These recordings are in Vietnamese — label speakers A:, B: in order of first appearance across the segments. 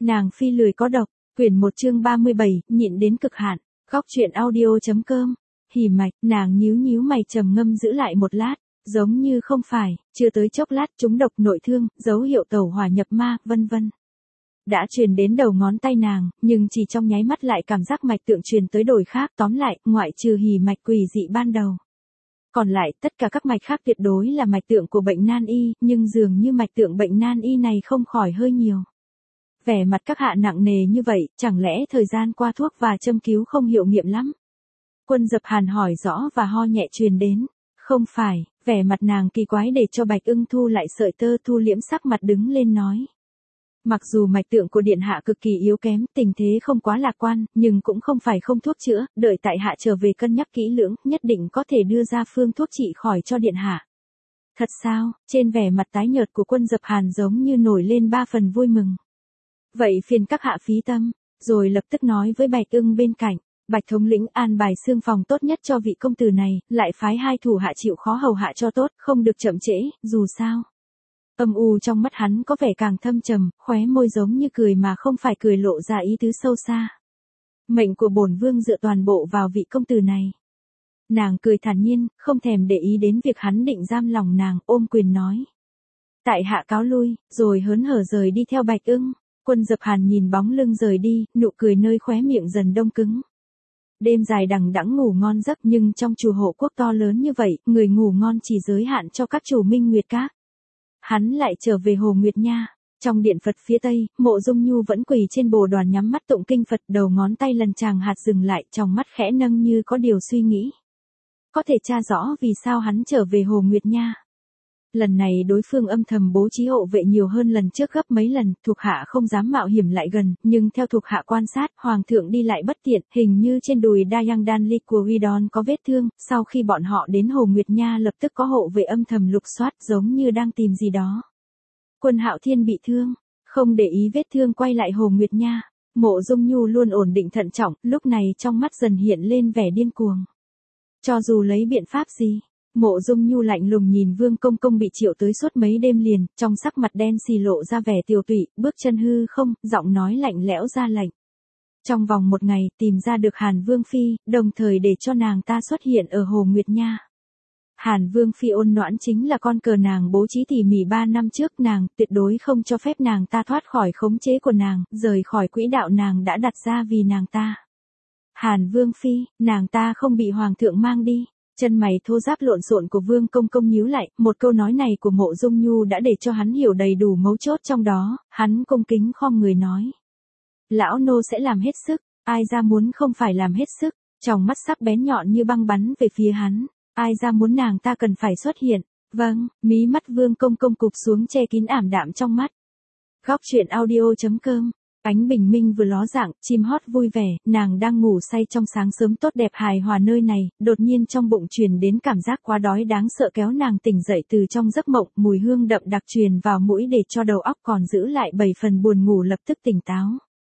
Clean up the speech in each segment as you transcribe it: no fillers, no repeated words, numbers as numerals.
A: Nàng phi lười có độc, quyển 1 chương 37, nhịn đến cực hạn. Góc truyện audio.com. Hỉ mạch, nàng nhíu mày trầm ngâm giữ lại một lát, giống như không phải, chưa tới chốc lát trúng độc nội thương, dấu hiệu tẩu hỏa nhập ma, vân vân. Đã truyền đến đầu ngón tay nàng, nhưng chỉ trong nháy mắt lại cảm giác mạch tượng truyền tới đổi khác, tóm lại, ngoại trừ hỉ mạch quỷ dị ban đầu. Còn lại, tất cả các mạch khác tuyệt đối là mạch tượng của bệnh nan y, nhưng dường như mạch tượng bệnh nan y này không khỏi hơi nhiều. Vẻ mặt các hạ nặng nề như vậy, chẳng lẽ thời gian qua thuốc và châm cứu không hiệu nghiệm lắm? Quân Dập Hàn hỏi rõ và ho nhẹ truyền đến. Không phải, vẻ mặt nàng kỳ quái để cho Bạch Ưng thu lại sợi tơ, thu liễm sắc mặt đứng lên nói. Mặc dù mạch tượng của điện hạ cực kỳ yếu kém, tình thế không quá lạc quan, nhưng cũng không phải không thuốc chữa, đợi tại hạ trở về cân nhắc kỹ lưỡng, nhất định có thể đưa ra phương thuốc trị khỏi cho điện hạ. Thật sao? Trên vẻ mặt tái nhợt của Quân Dập Hàn giống như nổi lên 3 phần vui mừng. Vậy phiền các hạ phí tâm, rồi lập tức nói với Bạch Ưng bên cạnh, Bạch thống lĩnh an bài xương phòng tốt nhất cho vị công tử này, lại phái 2 thủ hạ chịu khó hầu hạ cho tốt, không được chậm trễ, dù sao. Âm u trong mắt hắn có vẻ càng thâm trầm, khóe môi giống như cười mà không phải cười lộ ra ý tứ sâu xa. Mệnh của bổn vương dựa toàn bộ vào vị công tử này. Nàng cười thản nhiên, không thèm để ý đến việc hắn định giam lòng nàng, ôm quyền nói. Tại hạ cáo lui, rồi hớn hở rời đi theo Bạch Ưng. Quân Dập Hàn nhìn bóng lưng rời đi, nụ cười nơi khóe miệng dần đông cứng. Đêm dài đằng đẵng ngủ ngon giấc, nhưng trong chùa Hộ Quốc to lớn như vậy, người ngủ ngon chỉ giới hạn cho các chủ Minh Nguyệt Các. Hắn lại trở về Hồ Nguyệt Nha. Trong điện Phật phía Tây, Mộ Dung Nhu vẫn quỳ trên bồ đoàn nhắm mắt tụng kinh Phật, đầu ngón tay lần chàng hạt dừng lại, trong mắt khẽ nâng như có điều suy nghĩ. Có thể tra rõ vì sao hắn trở về Hồ Nguyệt Nha. Lần này đối phương âm thầm bố trí hộ vệ nhiều hơn lần trước gấp mấy lần, thuộc hạ không dám mạo hiểm lại gần, nhưng theo thuộc hạ quan sát, hoàng thượng đi lại bất tiện, hình như trên đùi Dayang Danli của Ridon có vết thương, sau khi bọn họ đến Hồ Nguyệt Nha lập tức có hộ vệ âm thầm lục soát, giống như đang tìm gì đó. Quân Hạo Thiên bị thương, không để ý vết thương quay lại Hồ Nguyệt Nha. Mộ Dung Nhu luôn ổn định thận trọng, lúc này trong mắt dần hiện lên vẻ điên cuồng. Cho dù lấy biện pháp gì, Mộ Dung Nhu lạnh lùng nhìn Vương Công Công bị triệu tới suốt mấy đêm liền, trong sắc mặt đen xì lộ ra vẻ tiều tụy, bước chân hư không, giọng nói lạnh lẽo ra lệnh. Trong vòng 1 ngày tìm ra được Hàn Vương Phi, đồng thời để cho nàng ta xuất hiện ở Hồ Nguyệt Nha. Hàn Vương Phi ôn noãn chính là con cờ nàng bố trí tỉ mỉ 3 năm trước, nàng tuyệt đối không cho phép nàng ta thoát khỏi khống chế của nàng, rời khỏi quỹ đạo nàng đã đặt ra vì nàng ta. Hàn Vương Phi, nàng ta không bị hoàng thượng mang đi. Chân mày thô ráp lộn xộn của Vương Công Công nhíu lại, một câu nói này của Mộ Dung Nhu đã để cho hắn hiểu đầy đủ mấu chốt trong đó, hắn cung kính khom người nói. Lão nô sẽ làm hết sức, ai ra muốn không phải làm hết sức, trong mắt sắc bén nhọn như băng bắn về phía hắn, ai ra muốn nàng ta cần phải xuất hiện, vâng, mí mắt Vương Công Công cụp xuống che kín ảm đạm trong mắt. Góc truyện audio.com. Ánh bình minh vừa ló dạng, chim hót vui vẻ, nàng đang ngủ say trong sáng sớm tốt đẹp hài hòa nơi này, đột nhiên trong bụng truyền đến cảm giác quá đói đáng sợ kéo nàng tỉnh dậy từ trong giấc mộng, mùi hương đậm đặc truyền vào mũi để cho đầu óc còn giữ lại 7 phần buồn ngủ lập tức tỉnh táo.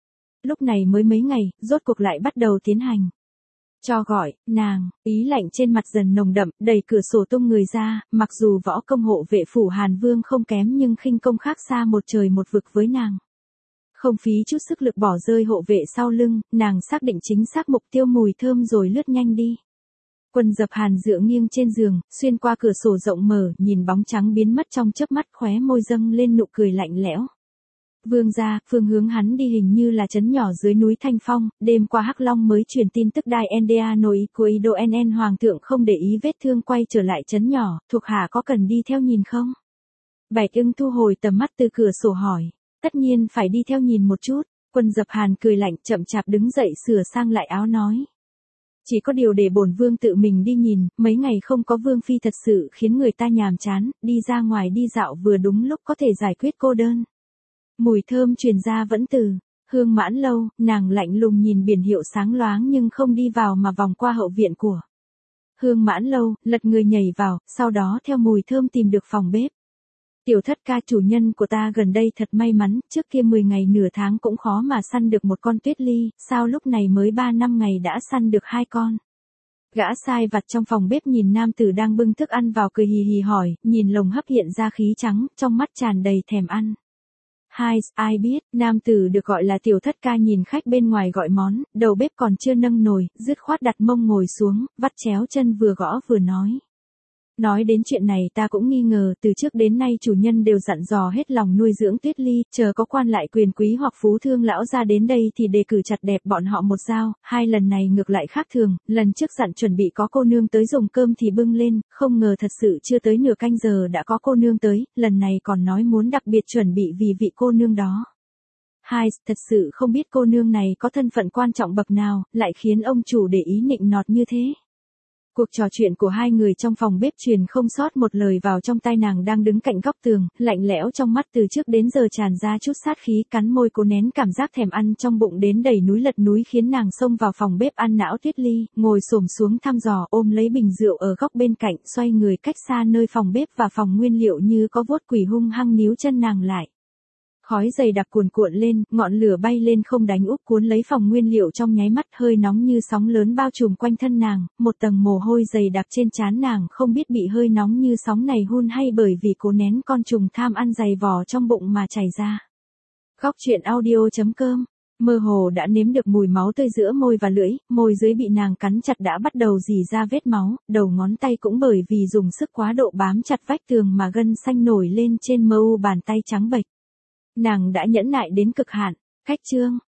A: Lúc này mới mấy ngày, rốt cuộc lại bắt đầu tiến hành. Cho gọi, nàng, ý lạnh trên mặt dần nồng đậm, đẩy cửa sổ tung người ra, mặc dù võ công hộ vệ phủ Hàn Vương không kém nhưng khinh công khác xa một trời một vực với nàng. Không phí chút sức lực bỏ rơi hộ vệ sau lưng, nàng xác định chính xác mục tiêu mùi thơm rồi lướt nhanh đi. Quân Dập Hàn dựa nghiêng trên giường, xuyên qua cửa sổ rộng mở, nhìn bóng trắng biến mất trong chớp mắt, khóe môi dâng lên nụ cười lạnh lẽo. Vương gia, phương hướng hắn đi hình như là trấn nhỏ dưới núi Thanh Phong, đêm qua Hắc Long mới truyền tin tức Đai Ndea nội của Ido NN hoàng thượng không để ý vết thương quay trở lại trấn nhỏ, thuộc hạ có cần đi theo nhìn không? Bạch Ưng thu hồi tầm mắt từ cửa sổ hỏi. Tất nhiên phải đi theo nhìn một chút, Quân Dập Hàn cười lạnh chậm chạp đứng dậy sửa sang lại áo nói. Chỉ có điều để bổn vương tự mình đi nhìn, mấy ngày không có Vương Phi thật sự khiến người ta nhàm chán, đi ra ngoài đi dạo vừa đúng lúc có thể giải quyết cô đơn. Mùi thơm truyền ra vẫn từ Hương Mãn Lâu, nàng lạnh lùng nhìn biển hiệu sáng loáng nhưng không đi vào mà vòng qua hậu viện của Hương Mãn Lâu, lật người nhảy vào, sau đó theo mùi thơm tìm được phòng bếp. Tiểu Thất ca, chủ nhân của ta gần đây thật may mắn, trước kia 10 ngày nửa tháng cũng khó mà săn được một con tuyết ly, sao lúc này mới 3-5 ngày đã săn được 2 con. Gã sai vặt trong phòng bếp nhìn nam tử đang bưng thức ăn vào cười hì hì hỏi, nhìn lồng hấp hiện ra khí trắng, trong mắt tràn đầy thèm ăn. Hai, ai biết, nam tử được gọi là tiểu thất ca nhìn khách bên ngoài gọi món, đầu bếp còn chưa nâng nồi, dứt khoát đặt mông ngồi xuống, vắt chéo chân vừa gõ vừa nói. Nói đến chuyện này ta cũng nghi ngờ, từ trước đến nay chủ nhân đều dặn dò hết lòng nuôi dưỡng Tuyết Ly, chờ có quan lại quyền quý hoặc phú thương lão ra đến đây thì đề cử chặt đẹp bọn họ một dao, hai lần này ngược lại khác thường, lần trước dặn chuẩn bị có cô nương tới dùng cơm thì bưng lên, không ngờ thật sự chưa tới nửa canh giờ đã có cô nương tới, lần này còn nói muốn đặc biệt chuẩn bị vì vị cô nương đó. Hai, thật sự không biết cô nương này có thân phận quan trọng bậc nào, lại khiến ông chủ để ý nịnh nọt như thế. Cuộc trò chuyện của hai người trong phòng bếp truyền không sót một lời vào trong tai nàng đang đứng cạnh góc tường, lạnh lẽo trong mắt từ trước đến giờ tràn ra chút sát khí, cắn môi cố nén cảm giác thèm ăn trong bụng đến đầy núi lật núi khiến nàng xông vào phòng bếp ăn não Tuyết Ly, ngồi xổm xuống thăm dò ôm lấy bình rượu ở góc bên cạnh, xoay người cách xa nơi phòng bếp và phòng nguyên liệu như có vuốt quỷ hung hăng níu chân nàng lại. Khói dày đặc cuồn cuộn lên, ngọn lửa bay lên không đánh úp cuốn lấy phòng nguyên liệu trong nháy mắt, hơi nóng như sóng lớn bao trùm quanh thân nàng, một tầng mồ hôi dày đặc trên trán nàng không biết bị hơi nóng như sóng này hun hay bởi vì cố nén con trùng tham ăn dày vò trong bụng mà chảy ra. Góc truyện audio.com. Mơ hồ đã nếm được mùi máu tươi giữa môi và lưỡi, môi dưới bị nàng cắn chặt đã bắt đầu rỉ ra vết máu, đầu ngón tay cũng bởi vì dùng sức quá độ bám chặt vách tường mà gân xanh nổi lên trên mu bàn tay trắng bệch. Nàng đã nhẫn nại đến cực hạn. Khách chương.